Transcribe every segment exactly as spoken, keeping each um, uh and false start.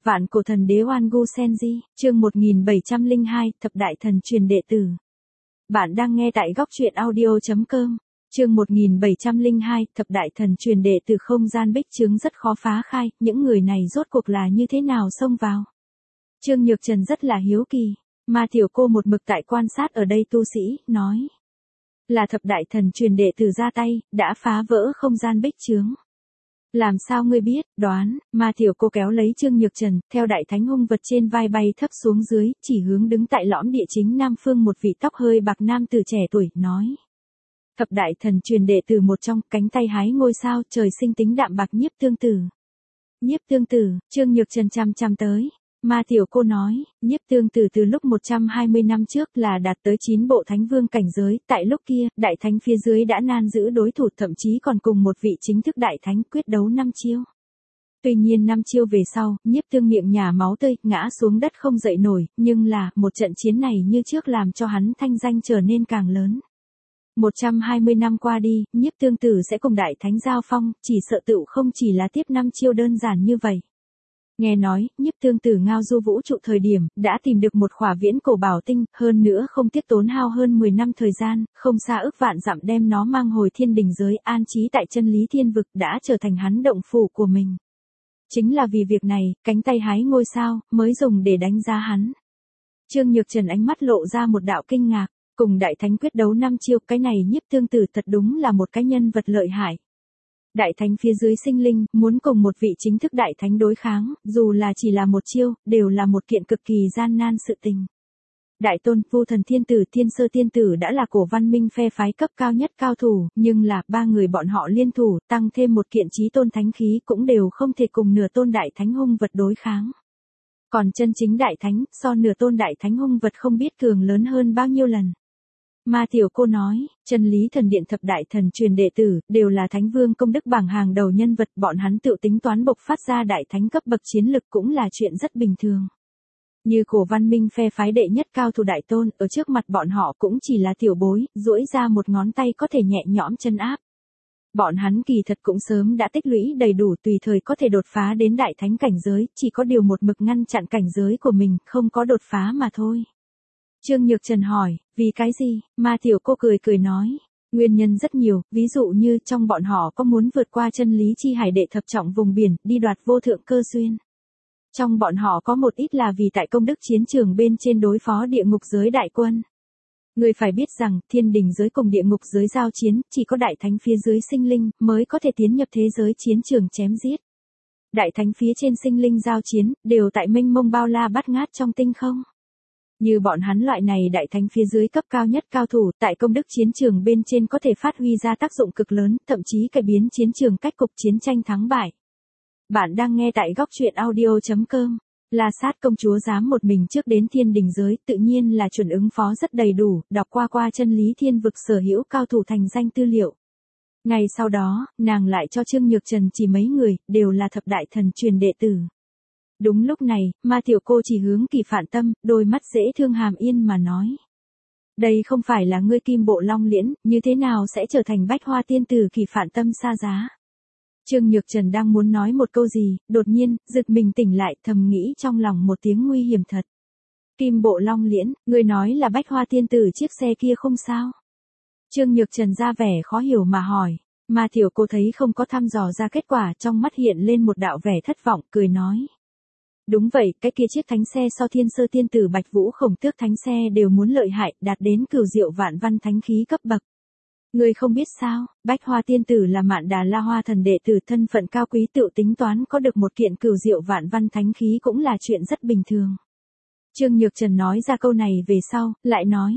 Vạn cổ thần đế Oan Gu Senji, chương một nghìn bảy trăm lẻ hai, thập đại thần truyền đệ tử. Bạn đang nghe tại góc truyện audio chấm com. Chương một nghìn bảy trăm lẻ hai, thập đại thần truyền đệ tử không gian bích trướng rất khó phá khai, những người này rốt cuộc là như thế nào xông vào. Trương Nhược Trần rất là hiếu kỳ, mà tiểu cô một mực tại quan sát ở đây tu sĩ, nói. Là thập đại thần truyền đệ tử ra tay, đã phá vỡ không gian bích trướng. Làm sao ngươi biết, đoán, mà tiểu cô kéo lấy Trương Nhược Trần, theo đại thánh hung vật trên vai bay thấp xuống dưới, chỉ hướng đứng tại lõm địa chính nam phương một vị tóc hơi bạc nam tử trẻ tuổi, nói. Thập đại thần truyền đệ tử một trong, cánh tay hái ngôi sao, trời sinh tính đạm bạc Nhiếp Tương Tử. Nhiếp Tương Tử, Trương Nhược Trần chăm chăm tới. Mà tiểu cô nói, Nhiếp Tương Tử từ lúc một trăm hai mươi năm trước là đạt tới chín bộ thánh vương cảnh giới, tại lúc kia, đại thánh phía dưới đã nan giữ đối thủ, thậm chí còn cùng một vị chính thức đại thánh quyết đấu năm chiêu. Tuy nhiên năm chiêu về sau, Nhiếp Tương miệng nhả máu tươi, ngã xuống đất không dậy nổi, nhưng là, một trận chiến này như trước làm cho hắn thanh danh trở nên càng lớn. một trăm hai mươi năm qua đi, Nhiếp Tương Tử sẽ cùng đại thánh giao phong, chỉ sợ tựu không chỉ là tiếp năm chiêu đơn giản như vậy. Nghe nói, Nhiếp Tương Tử ngao du vũ trụ thời điểm, đã tìm được một khỏa viễn cổ bảo tinh, hơn nữa không tiếc tốn hao hơn mười năm thời gian, không xa ức vạn dặm đem nó mang hồi thiên đình giới, an trí tại chân lý thiên vực, đã trở thành hắn động phủ của mình. Chính là vì việc này, cánh tay hái ngôi sao, mới dùng để đánh giá hắn. Trương Nhược Trần ánh mắt lộ ra một đạo kinh ngạc, cùng đại thánh quyết đấu năm chiêu, cái này Nhiếp Tương Tử thật đúng là một cái nhân vật lợi hại. Đại thánh phía dưới sinh linh, muốn cùng một vị chính thức đại thánh đối kháng, dù là chỉ là một chiêu, đều là một kiện cực kỳ gian nan sự tình. Đại tôn, Vu Thần Thiên Tử, Thiên Sơ Tiên Tử đã là cổ văn minh phe phái cấp cao nhất cao thủ, nhưng là, ba người bọn họ liên thủ, tăng thêm một kiện chí tôn thánh khí cũng đều không thể cùng nửa tôn đại thánh hung vật đối kháng. Còn chân chính đại thánh, so nửa tôn đại thánh hung vật không biết cường lớn hơn bao nhiêu lần. Mà tiểu cô nói, chân lý thần điện thập đại thần truyền đệ tử, đều là thánh vương công đức bảng hàng đầu nhân vật, bọn hắn tự tính toán bộc phát ra đại thánh cấp bậc chiến lực cũng là chuyện rất bình thường. Như cổ văn minh phe phái đệ nhất cao thủ đại tôn, ở trước mặt bọn họ cũng chỉ là tiểu bối, duỗi ra một ngón tay có thể nhẹ nhõm chân áp. Bọn hắn kỳ thật cũng sớm đã tích lũy đầy đủ tùy thời có thể đột phá đến đại thánh cảnh giới, chỉ có điều một mực ngăn chặn cảnh giới của mình, không có đột phá mà thôi. Trương Nhược Trần hỏi, vì cái gì, mà tiểu cô cười cười nói, nguyên nhân rất nhiều, ví dụ như trong bọn họ có muốn vượt qua chân lý chi hải đệ thập trọng vùng biển, đi đoạt vô thượng cơ duyên. Trong bọn họ có một ít là vì tại công đức chiến trường bên trên đối phó địa ngục giới đại quân. Người phải biết rằng, thiên đình giới cùng địa ngục giới giao chiến, chỉ có đại thánh phía dưới sinh linh, mới có thể tiến nhập thế giới chiến trường chém giết. Đại thánh phía trên sinh linh giao chiến, đều tại mênh mông bao la bát ngát trong tinh không. Như bọn hắn loại này đại thánh phía dưới cấp cao nhất cao thủ, tại công đức chiến trường bên trên có thể phát huy ra tác dụng cực lớn, thậm chí cải biến chiến trường cách cục chiến tranh thắng bại. Bạn đang nghe tại góc truyện audio chấm com. La Sát công chúa dám một mình trước đến thiên đình giới, tự nhiên là chuẩn ứng phó rất đầy đủ, đọc qua qua chân lý thiên vực sở hữu cao thủ thành danh tư liệu. Ngày sau đó, nàng lại cho Trương Nhược Trần chỉ mấy người, đều là thập đại thần truyền đệ tử. Đúng lúc này, mà tiểu cô chỉ hướng Kỳ Phạn Tâm, đôi mắt dễ thương hàm yên mà nói. Đây không phải là ngươi Kim Bộ Long Liễn, như thế nào sẽ trở thành Bách Hoa Tiên Tử? Kỳ Phạn Tâm xa giá. Trương Nhược Trần đang muốn nói một câu gì, đột nhiên, giật mình tỉnh lại, thầm nghĩ trong lòng một tiếng nguy hiểm thật. Kim Bộ Long Liễn, ngươi nói là Bách Hoa Tiên Tử chiếc xe kia không sao? Trương Nhược Trần ra vẻ khó hiểu mà hỏi, mà tiểu cô thấy không có thăm dò ra kết quả, trong mắt hiện lên một đạo vẻ thất vọng, cười nói. Đúng vậy, cái kia chiếc thánh xe so Thiên Sơ Tiên Tử Bạch Vũ Khổng Tước thánh xe đều muốn lợi hại, đạt đến cửu diệu vạn văn thánh khí cấp bậc. Ngươi không biết sao, Bách Hoa Tiên Tử là Mạn Đà La Hoa thần đệ tử, thân phận cao quý, tự tính toán có được một kiện cửu diệu vạn văn thánh khí cũng là chuyện rất bình thường. Trương Nhược Trần nói ra câu này về sau, lại nói.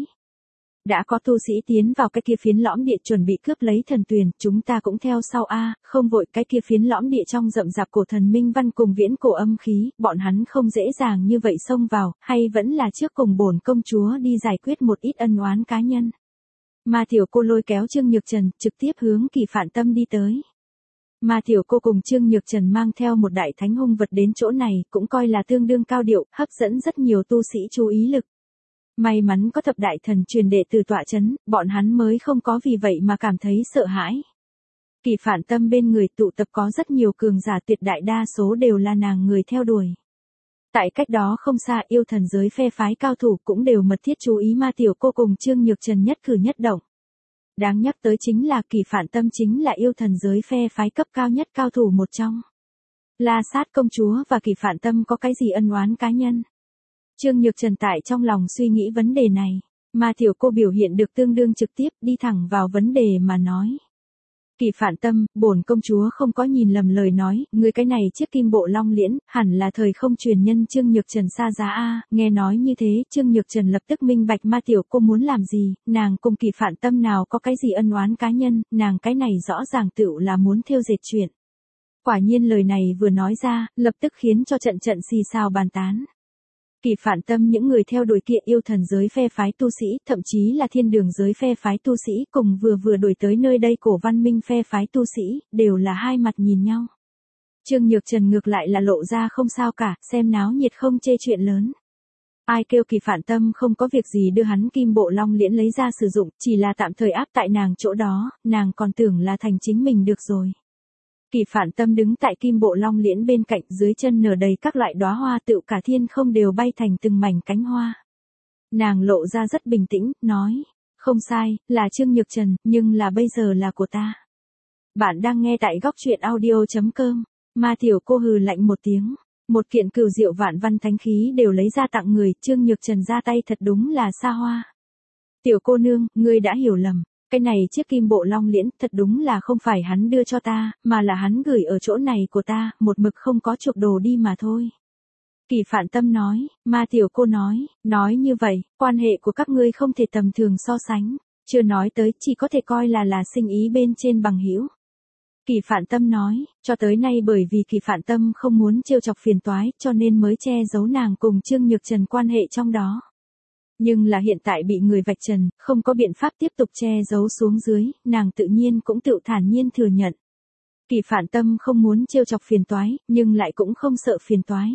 Đã có tu sĩ tiến vào cái kia phiến lõm địa chuẩn bị cướp lấy thần tuyền, chúng ta cũng theo sau a, không vội, cái kia phiến lõm địa trong rậm rạp cổ thần minh văn cùng viễn cổ âm khí, bọn hắn không dễ dàng như vậy xông vào, hay vẫn là trước cùng bổn công chúa đi giải quyết một ít ân oán cá nhân. Mà tiểu cô lôi kéo Trương Nhược Trần, trực tiếp hướng Kỳ Phạn Tâm đi tới. Mà tiểu cô cùng Trương Nhược Trần mang theo một đại thánh hung vật đến chỗ này, cũng coi là tương đương cao điệu, hấp dẫn rất nhiều tu sĩ chú ý lực. May mắn có thập đại thần truyền đệ tử tọa chấn, bọn hắn mới không có vì vậy mà cảm thấy sợ hãi. Kỳ Phạn Tâm bên người tụ tập có rất nhiều cường giả, tuyệt đại đa số đều là nàng người theo đuổi. Tại cách đó không xa, yêu thần giới phe phái cao thủ cũng đều mật thiết chú ý Ma Tiểu Cô cùng Trương Nhược Trần nhất cử nhất động. Đáng nhắc tới chính là Kỳ Phản Tâm chính là yêu thần giới phe phái cấp cao nhất cao thủ một trong. La Sát công chúa và Kỳ Phản Tâm có cái gì ân oán cá nhân? Trương Nhược Trần tại trong lòng suy nghĩ vấn đề này, Ma Tiểu Cô biểu hiện được tương đương trực tiếp, đi thẳng vào vấn đề mà nói. Kỳ Phản Tâm, bổn công chúa không có nhìn lầm lời nói, ngươi cái này chiếc kim bộ long liễn, hẳn là thời không truyền nhân Trương Nhược Trần xa giá a. Nghe nói như thế, Trương Nhược Trần lập tức minh bạch Ma Tiểu Cô muốn làm gì, nàng cùng Kỳ Phản Tâm nào có cái gì ân oán cá nhân, nàng cái này rõ ràng tựu là muốn thêu dệt chuyện. Quả nhiên lời này vừa nói ra, lập tức khiến cho trận trận xì xào bàn tán. Kỳ Phản Tâm những người theo đuổi kia yêu thần giới phe phái tu sĩ, thậm chí là thiên đường giới phe phái tu sĩ cùng vừa vừa đuổi tới nơi đây cổ văn minh phe phái tu sĩ, đều là hai mặt nhìn nhau. Trương Nhược Trần ngược lại là lộ ra không sao cả, xem náo nhiệt không chê chuyện lớn. Ai kêu Kỳ Phản Tâm không có việc gì đưa hắn kim bộ long liễn lấy ra sử dụng, chỉ là tạm thời áp tại nàng chỗ đó, nàng còn tưởng là thành chính mình được rồi. Kỳ Phản Tâm đứng tại kim bộ long liễn bên cạnh, dưới chân nở đầy các loại đóa hoa tựu cả thiên không đều bay thành từng mảnh cánh hoa. Nàng lộ ra rất bình tĩnh, nói, không sai, là Trương Nhược Trần, nhưng là bây giờ là của ta. Bạn đang nghe tại góc truyện audio chấm com, Ma Tiểu Cô hừ lạnh một tiếng, một kiện cửu diệu vạn văn thánh khí đều lấy ra tặng người, Trương Nhược Trần ra tay thật đúng là xa hoa. Tiểu cô nương, ngươi đã hiểu lầm. Cái này chiếc kim bộ long liễn thật đúng là không phải hắn đưa cho ta, mà là hắn gửi ở chỗ này của ta, một mực không có chuộc đồ đi mà thôi. Kỳ Phản Tâm nói, Ma Tiểu Cô nói, nói như vậy, quan hệ của các ngươi không thể tầm thường so sánh, chưa nói tới chỉ có thể coi là là sinh ý bên trên bằng hữu. Kỳ Phản Tâm nói, cho tới nay bởi vì Kỳ Phản Tâm không muốn trêu chọc phiền toái cho nên mới che giấu nàng cùng Trương Nhược Trần quan hệ trong đó. Nhưng là hiện tại bị người vạch trần, không có biện pháp tiếp tục che giấu xuống dưới, nàng tự nhiên cũng tự thản nhiên thừa nhận. Kỳ Phản Tâm không muốn trêu chọc phiền toái, nhưng lại cũng không sợ phiền toái.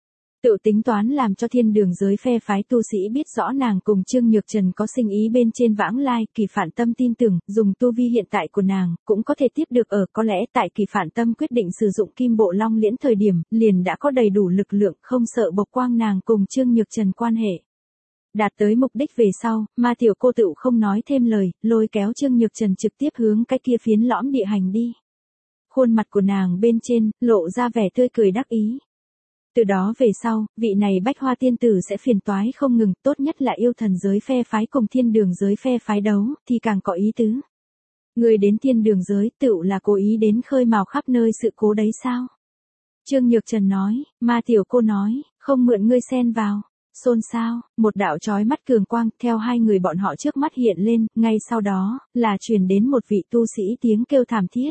Tự tính toán làm cho thiên đường giới phe phái tu sĩ biết rõ nàng cùng Trương Nhược Trần có sinh ý bên trên vãng lai, Kỳ Phản Tâm tin tưởng, dùng tu vi hiện tại của nàng, cũng có thể tiếp được ở, có lẽ tại Kỳ Phản Tâm quyết định sử dụng kim bộ long liễn thời điểm, liền đã có đầy đủ lực lượng, không sợ bộc quang nàng cùng Trương Nhược Trần quan hệ. Đạt tới mục đích về sau, Ma Tiểu Cô tựu không nói thêm lời, lôi kéo Trương Nhược Trần trực tiếp hướng cái kia phiến lõm địa hành đi. Khuôn mặt của nàng bên trên, lộ ra vẻ tươi cười đắc ý. Từ đó về sau, vị này bách hoa tiên tử sẽ phiền toái không ngừng, tốt nhất là yêu thần giới phe phái cùng thiên đường giới phe phái đấu, thì càng có ý tứ. Người đến thiên đường giới tựu là cố ý đến khơi mào khắp nơi sự cố đấy sao? Trương Nhược Trần nói, Ma Tiểu Cô nói, không mượn ngươi xen vào. Xôn xao, một đạo chói mắt cường quang theo hai người bọn họ trước mắt hiện lên, ngay sau đó, là truyền đến một vị tu sĩ tiếng kêu thảm thiết.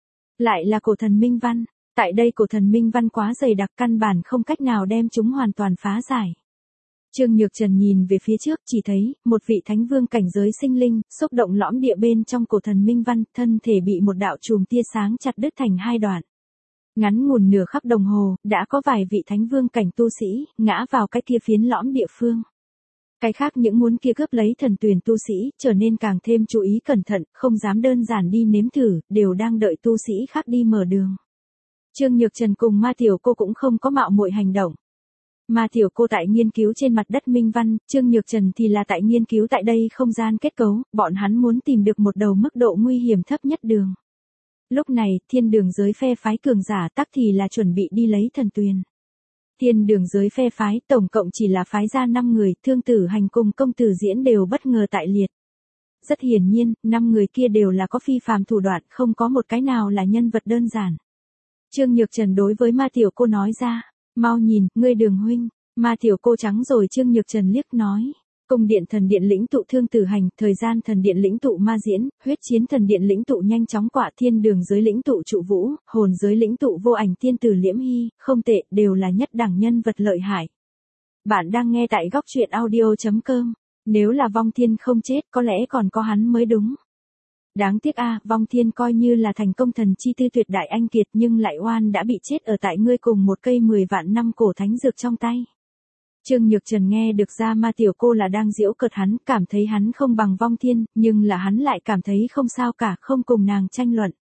Lại là cổ thần Minh Văn, tại đây cổ thần Minh Văn quá dày đặc căn bản không cách nào đem chúng hoàn toàn phá giải. Trương Nhược Trần nhìn về phía trước chỉ thấy, một vị thánh vương cảnh giới sinh linh, xúc động lõm địa bên trong cổ thần Minh Văn, thân thể bị một đạo chùm tia sáng chặt đứt thành hai đoạn. Ngắn ngủn nửa khắc đồng hồ, đã có vài vị thánh vương cảnh tu sĩ, ngã vào cái kia phiến lõm địa phương. Cái khác những muốn kia cướp lấy thần tuyền tu sĩ, trở nên càng thêm chú ý cẩn thận, không dám đơn giản đi nếm thử, đều đang đợi tu sĩ khác đi mở đường. Trương Nhược Trần cùng Ma Tiểu Cô cũng không có mạo muội hành động. Ma Tiểu Cô tại nghiên cứu trên mặt đất minh văn, Trương Nhược Trần thì là tại nghiên cứu tại đây không gian kết cấu, bọn hắn muốn tìm được một đầu mức độ nguy hiểm thấp nhất đường. Lúc này, thiên đường giới phe phái cường giả tắc thì là chuẩn bị đi lấy thần tuyền. Thiên đường giới phe phái tổng cộng chỉ là phái ra năm người, Thương Tử Hành cùng Công Tử Diễn đều bất ngờ tại liệt. Rất hiển nhiên, năm người kia đều là có phi phàm thủ đoạn, không có một cái nào là nhân vật đơn giản. Trương Nhược Trần đối với Ma Tiểu Cô nói ra, mau nhìn, ngươi Đường huynh. Ma Tiểu Cô trắng rồi Trương Nhược Trần liếc nói. Cung điện thần điện lĩnh tụ Thương Tử Hành, thời gian thần điện lĩnh tụ Ma Diễn, huyết chiến thần điện lĩnh tụ nhanh chóng quạ, thiên đường giới lĩnh tụ Trụ Vũ, hồn giới lĩnh tụ Vô Ảnh tiên tử Liễm Hy, không tệ, đều là nhất đẳng nhân vật lợi hại. Bạn đang nghe tại góc truyện audio chấm com, nếu là Vong Thiên không chết có lẽ còn có hắn mới đúng. Đáng tiếc a, Vong Thiên coi như là thành công thần chi tư tuyệt đại anh kiệt nhưng lại oan đã bị chết ở tại ngươi cùng một cây mười vạn năm cổ thánh dược trong tay. Trương Nhược Trần nghe được ra Ma Tiểu Cô là đang giễu cợt hắn, cảm thấy hắn không bằng Vong Thiên, nhưng là hắn lại cảm thấy không sao cả, không cùng nàng tranh luận.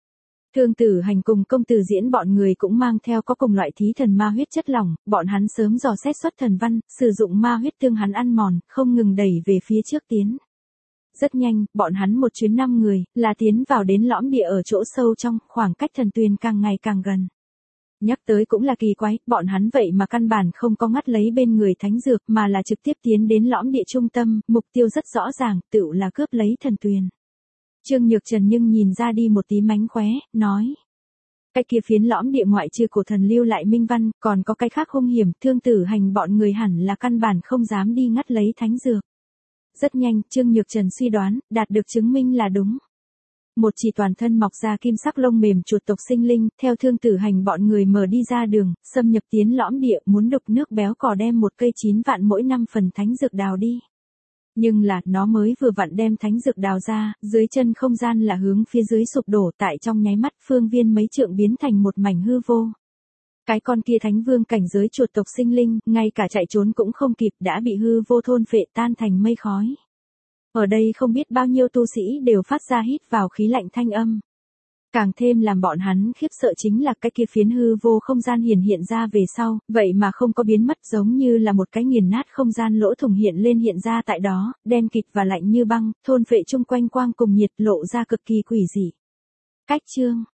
Thương Tử Hành cùng Công Tử Diễn bọn người cũng mang theo có cùng loại thí thần ma huyết chất lỏng, bọn hắn sớm dò xét xuất thần văn, sử dụng ma huyết tương hắn ăn mòn, không ngừng đẩy về phía trước tiến. Rất nhanh, bọn hắn một chuyến năm người, là tiến vào đến lõm địa ở chỗ sâu trong, khoảng cách thần tuyền càng ngày càng gần. Nhắc tới cũng là kỳ quái, bọn hắn vậy mà căn bản không có ngắt lấy bên người thánh dược mà là trực tiếp tiến đến lõm địa trung tâm, mục tiêu rất rõ ràng, tựu là cướp lấy thần tuyền. Trương Nhược Trần nhưng nhìn ra đi một tí mánh khóe, nói. Cái kia phiến lõm địa ngoại trừ cổ thần lưu lại minh văn, còn có cái khác hung hiểm, Thương Tử Hành bọn người hẳn là căn bản không dám đi ngắt lấy thánh dược. Rất nhanh, Trương Nhược Trần suy đoán, đạt được chứng minh là đúng. Một chỉ toàn thân mọc ra kim sắc lông mềm chuột tộc sinh linh, theo Thương Tử Hành bọn người mở đi ra đường, xâm nhập tiến lõm địa, muốn đục nước béo cò đem một cây chín vạn mỗi năm phần thánh dược đào đi. Nhưng là, nó mới vừa vặn đem thánh dược đào ra, dưới chân không gian là hướng phía dưới sụp đổ, tại trong nháy mắt phương viên mấy trượng biến thành một mảnh hư vô. Cái con kia thánh vương cảnh giới chuột tộc sinh linh, ngay cả chạy trốn cũng không kịp, đã bị hư vô thôn phệ tan thành mây khói. Ở đây không biết bao nhiêu tu sĩ đều phát ra hít vào khí lạnh thanh âm. Càng thêm làm bọn hắn khiếp sợ chính là cái kia phiến hư vô không gian hiển hiện ra về sau, vậy mà không có biến mất, giống như là một cái nghiền nát không gian lỗ thủng hiện lên hiện ra tại đó, đen kịt và lạnh như băng, thôn phệ chung quanh quang cùng nhiệt lộ ra cực kỳ quỷ dị. Cách chương